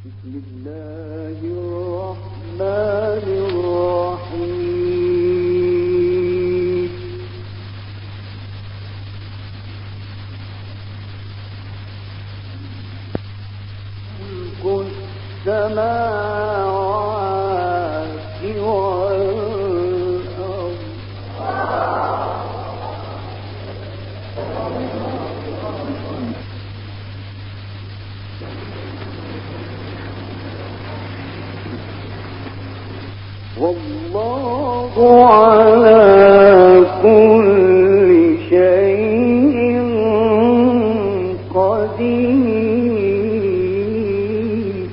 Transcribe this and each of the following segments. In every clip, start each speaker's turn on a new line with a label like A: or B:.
A: بسم الله الرحمن الرحيم. ملك السماوات والأرض والله على كل شيء قدير.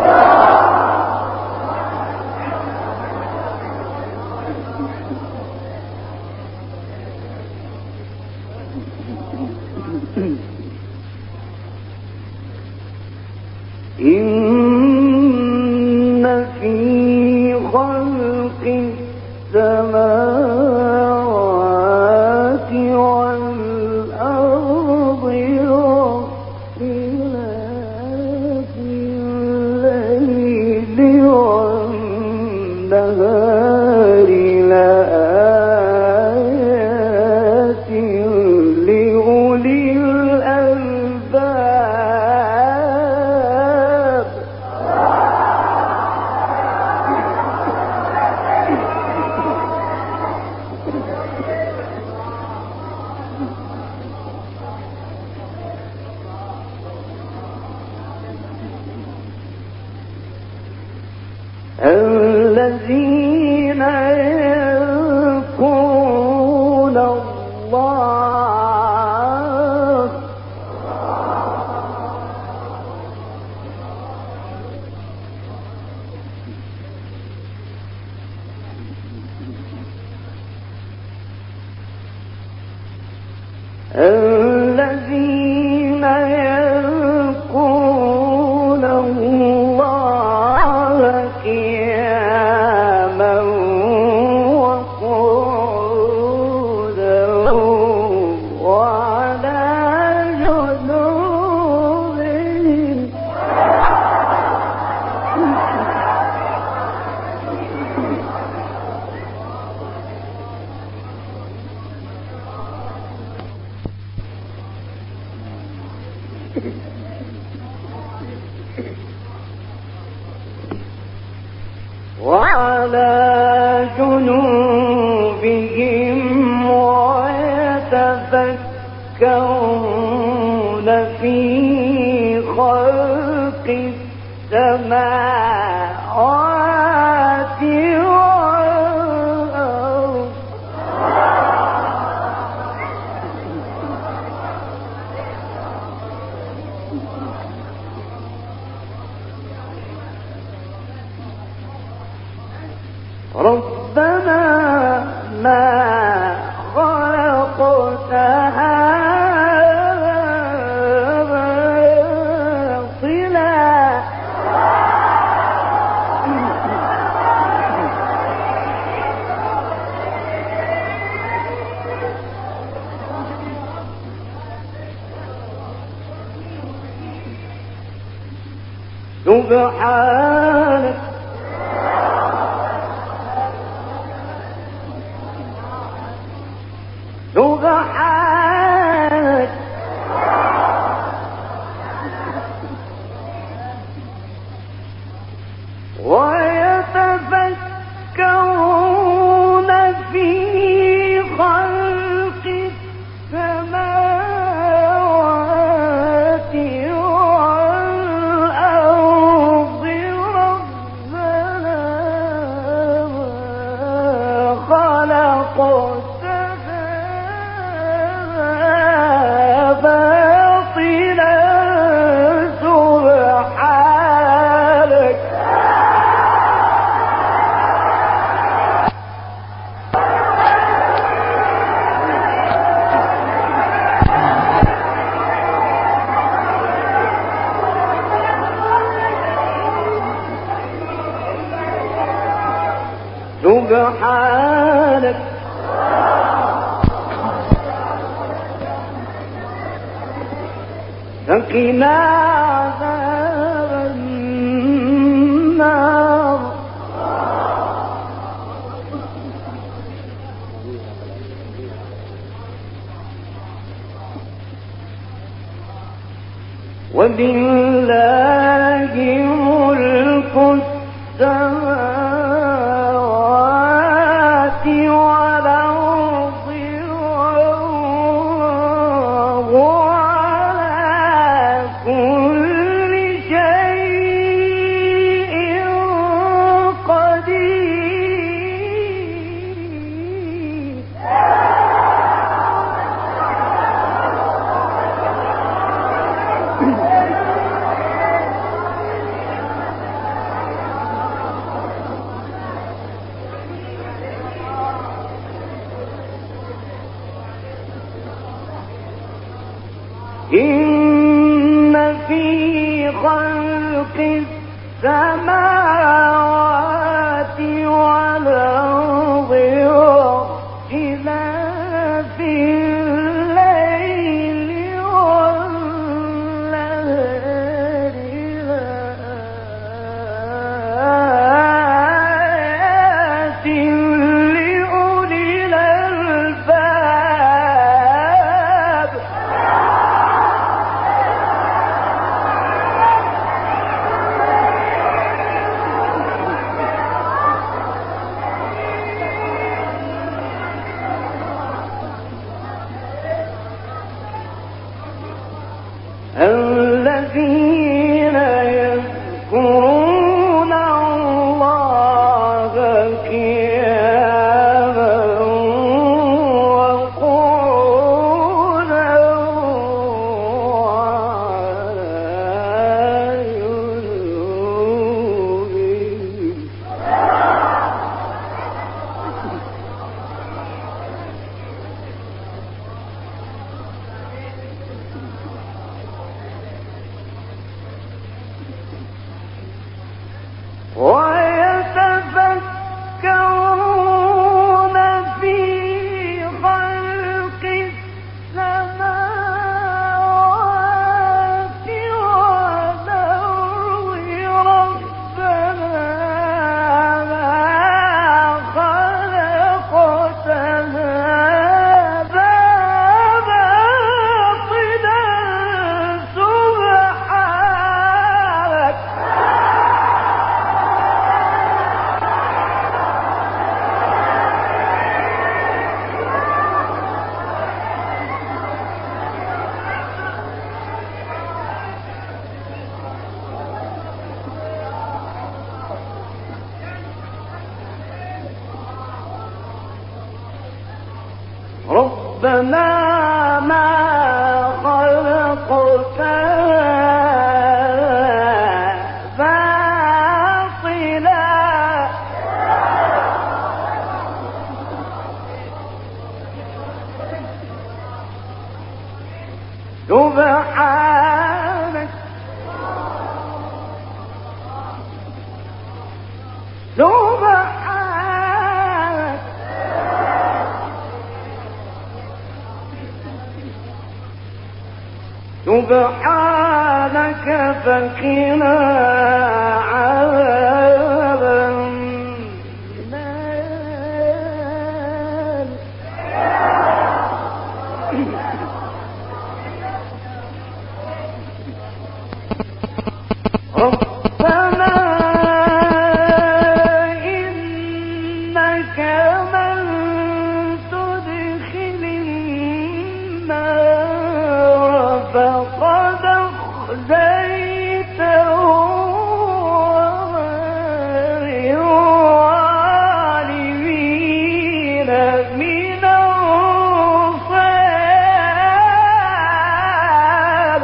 A: إن في خلق السماوات والأرض واختلاف الليل والنهار لآيات لأولي الألباب. الذين يذكرون الله الذين يذكرون الله قياما وقعودا وعلى جنوبهم. وعلى جنوبهم ويتفكرون في خلق السماوات والأرض ربنا ما خلقت هذا باطلا سبحانك سبحانك ويتفكرون في خلق السماوات والأرض ربنا ما خلقت باطلا سبحانك سبحانك فقنا عذاب ولله ملك السماوات والأرض والله على كل شيء قدير. إن في خلق السماوات والأرض واختلاف الليل والنهار لآيات لأولي الألباب. الذين يذكرون الله قياما وقعودا وعلى جنوبهم. ويتفكرون في خلق السماوات والأرض ربنا ما خلقت هذا باطلا سبحانك. ربنا ما خلقت باطلا سبحانك سبحانك سبحانك فقنا عذاب النار. ربنا إنك من تدخل النار فقد أخزيته وما للظالمين من أنصار.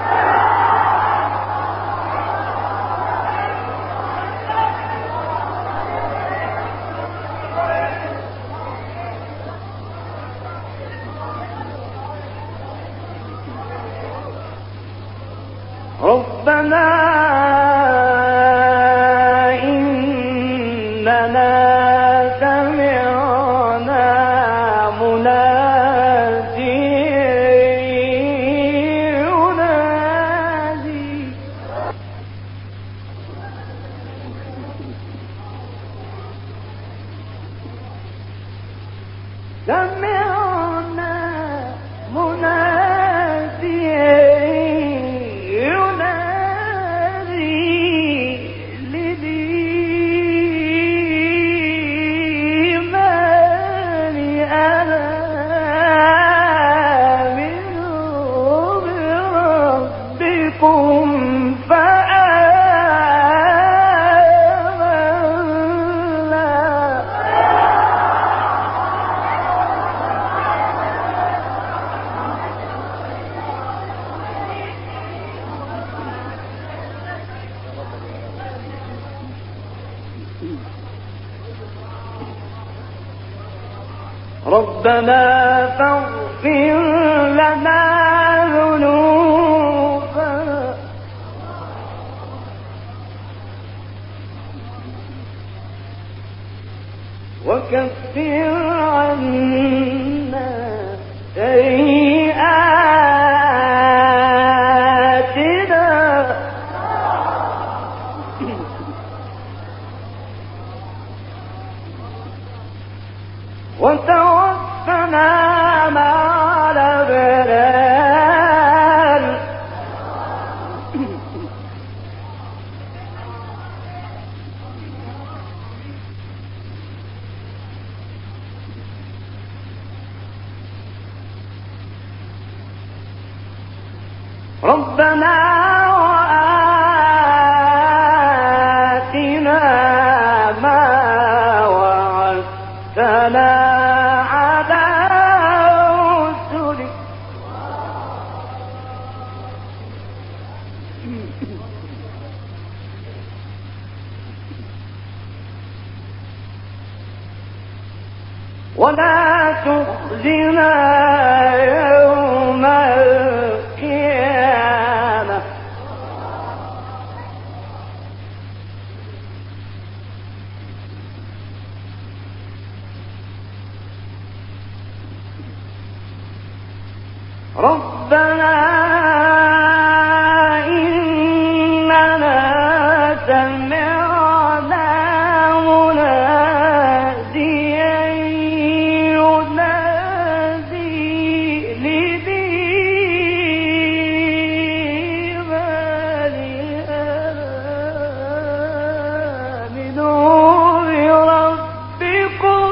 A: ربنا إننا سمعنا مناديا ينادي سمعنا مناديا ربكم ربنا فاغفر لنا ذنوبنا وكفر عنا سيئاتنا وتوفنا مع الأبرار ربنا وآتنا ما وعدتنا على رسلك ولا تخزنا يوم القيامة ربنا إننا سمعنا مناديا ينادي للإيمان آمنوا بربكم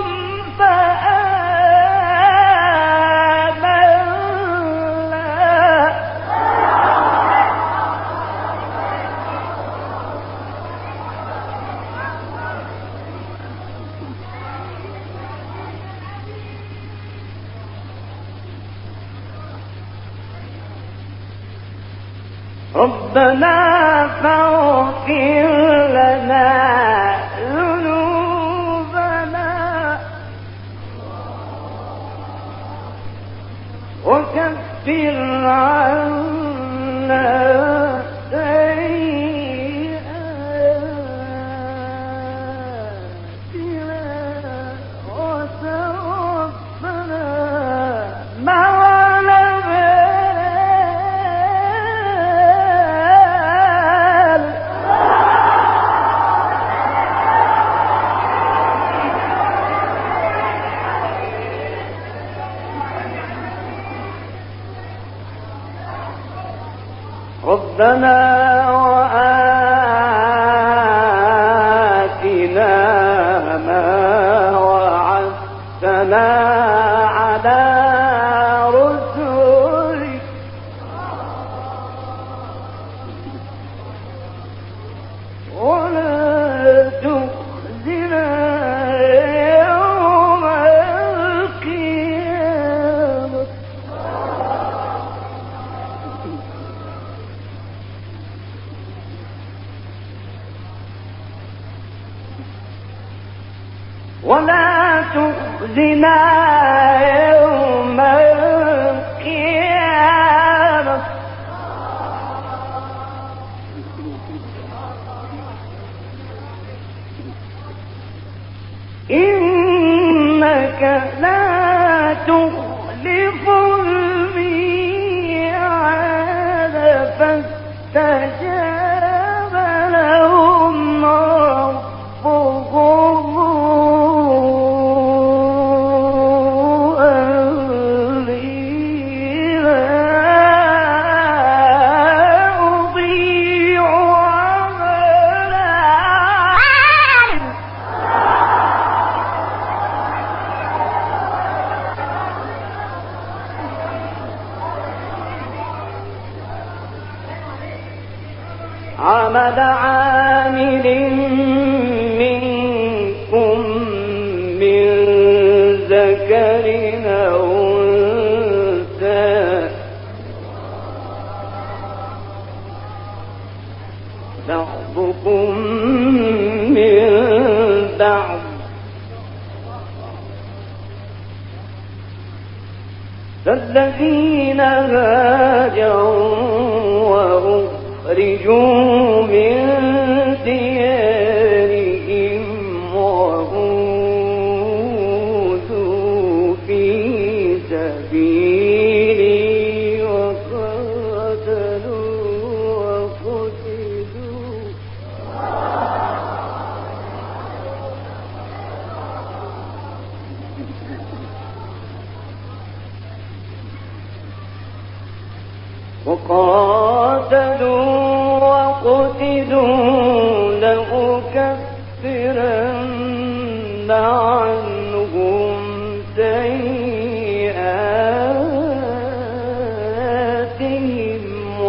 A: ربنا فاغفر لنا ذنوبنا وكفر عنا سيئاتنا وتوفنا مع ربنا وآتنا ما وعدتنا على رسلك ولا تخزنا يوم القيامة ولا تخزنا يوم القيامة إنك لا تخلف الميعاد فاستجاب لهم ربهم عمل عامل منكم من ذكر أو أنثى بعضكم من بعض فالذين هاجروا وأخرجوا من ديارهم وأوذوا في سبيلي وقاتلوا وقتلوا لأكفرن عنهم سيئاتهم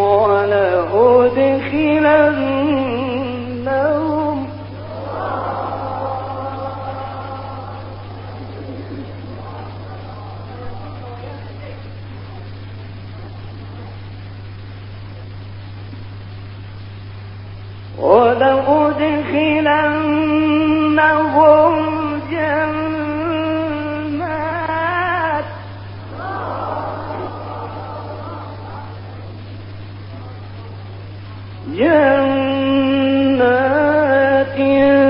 A: ولأدخلنهم جنات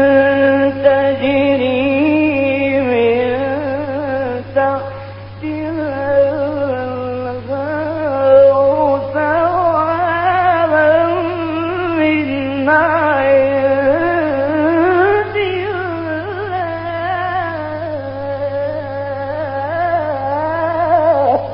A: تجري من تحتها الأنهار ثوابا من عند الله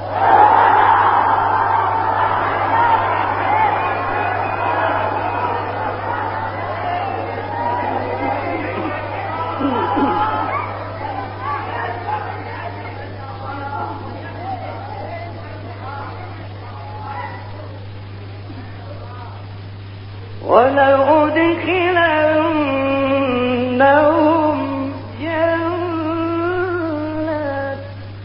A: ولأدخلنهم جنات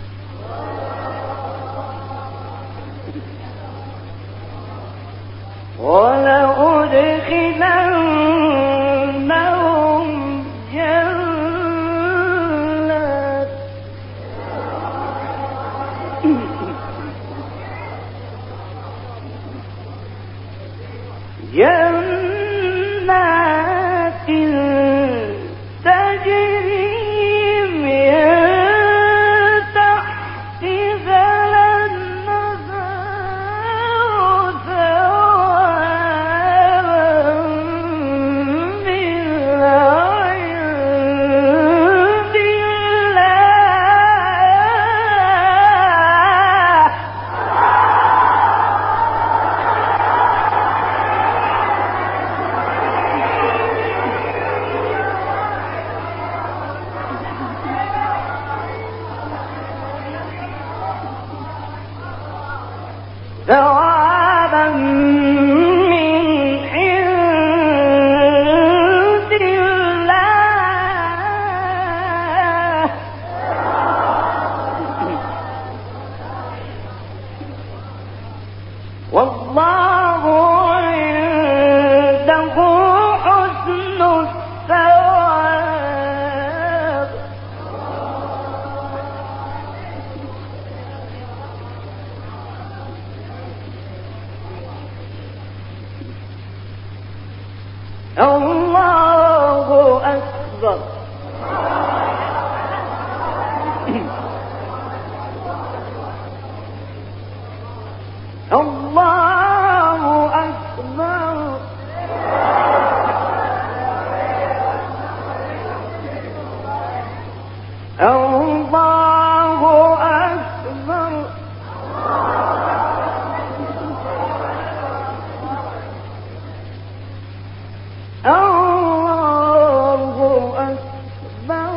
A: جنات تجري من تحتها الأنهار ثوابا من عند الله ثوابا من عند الله والله عنده حسن الثواب الله أكبر الله أكبر الله أكبر الله أكبر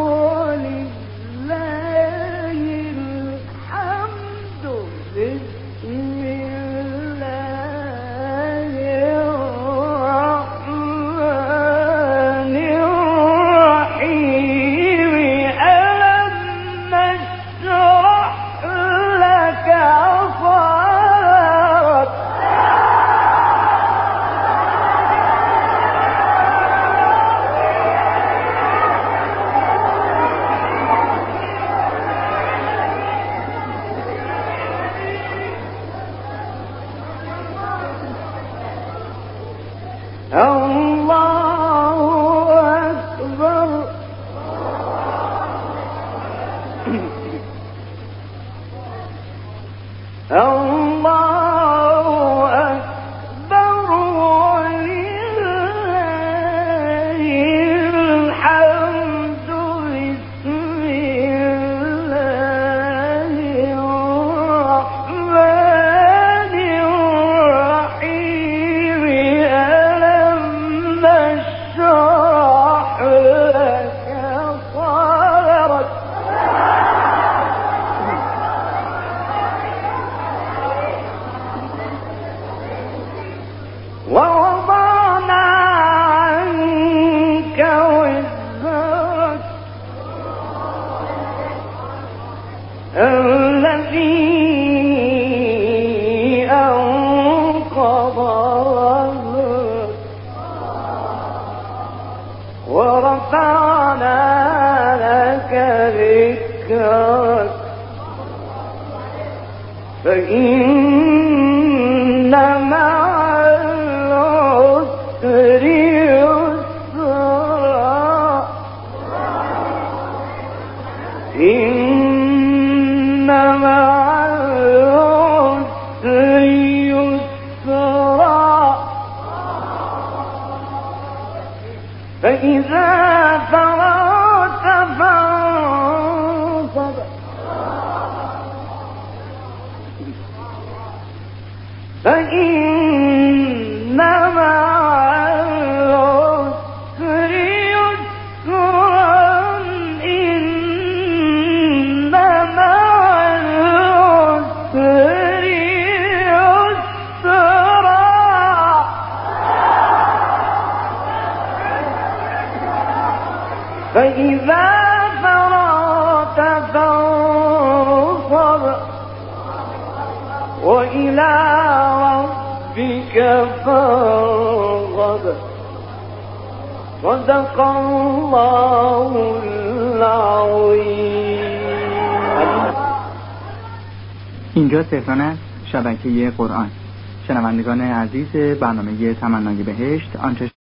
A: ولله الحمد بسم الله الله أكبر الله أكبر ولله الحمد بسم الله الرحمن الرحيم ألم نشرح لك صدرك ووضعنا عنك وزرك الذي أنقض ظهرك ورفعنا لك ذكرك فإن مع العسر يسرا إن مع العسر يسرا فإذا فرغت فانصب فإن مع العسر يسرا إن مع العسر يسرا فإذا فرغت فانصب وإلى ربك فارغب صدق الله العظیم.
B: اینجا تهران است، شبکه قرآن. شنوندگان عزیز برنامه تمنای بهشت، آنچه